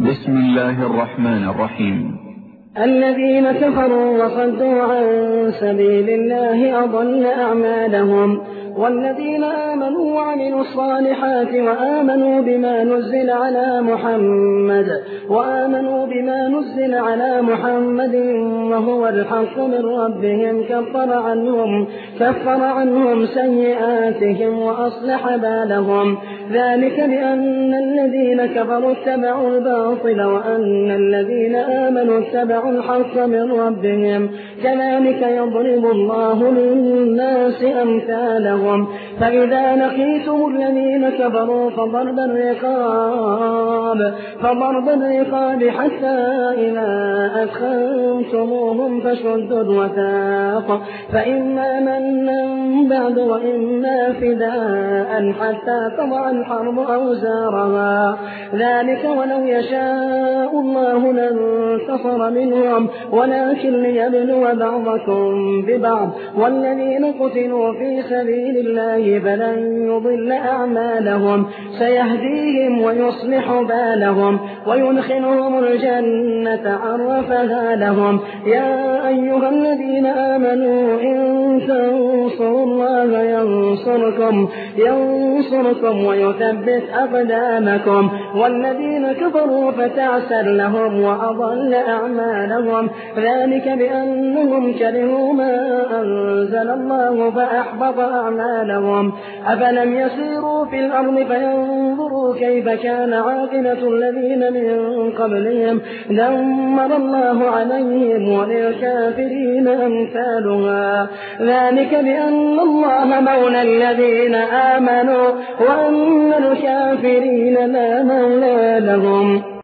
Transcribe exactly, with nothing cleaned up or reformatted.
بسم الله الرحمن الرحيم. الذين كفروا وصدوا عن سبيل الله أضل أعمالهم، والذين آمنوا وعملوا الصالحات وآمنوا بما نزل على محمد وآمنوا بما نزل على محمد وهو الحق من ربهم كفر عنهم كفر عنهم سيئاتهم وأصلح بالهم، ذلك بأن الذين كفروا اتبعوا الباطل وأن الذين آمنوا اتبعوا الحق من ربهم، كذلك يضرب الله للناس أمثالهم. فإذا لقيتم الذين كفروا فضرب الرقاب فضرب الرقاب حتى إذا أثخنتموهم فشدوا الوثاق، فإما منا بعد وإما فداء حتى تضع الحرب أوزارها، ذلك ولو يشاء الله لانتصر منهم ولكن ليبلو بعضكم ببعض، والذين قتلوا في سبيل الله فلن يضل أعمالهم، سيهديهم ويصلح بالهم ويدخلهم الجنة عرفها لهم. يا أيها الذين آمنوا إن تنصروا الله ينصركم ينصركم ويثبت أقدامكم، والذين كفروا فتعسر لهم وأضل أعمالهم، ذلك بأنهم كرهوا ما أنزل الله فأحبط أعمالهم. أفلم يسيروا في الأرض فينظروا كيف كان عاقبة الذين من قبلهم، دمر الله عليهم وللكافرين أمثالها، ذلك بأن الله مولى الذين آمنوا وأن الكافرين لا مولى لهم.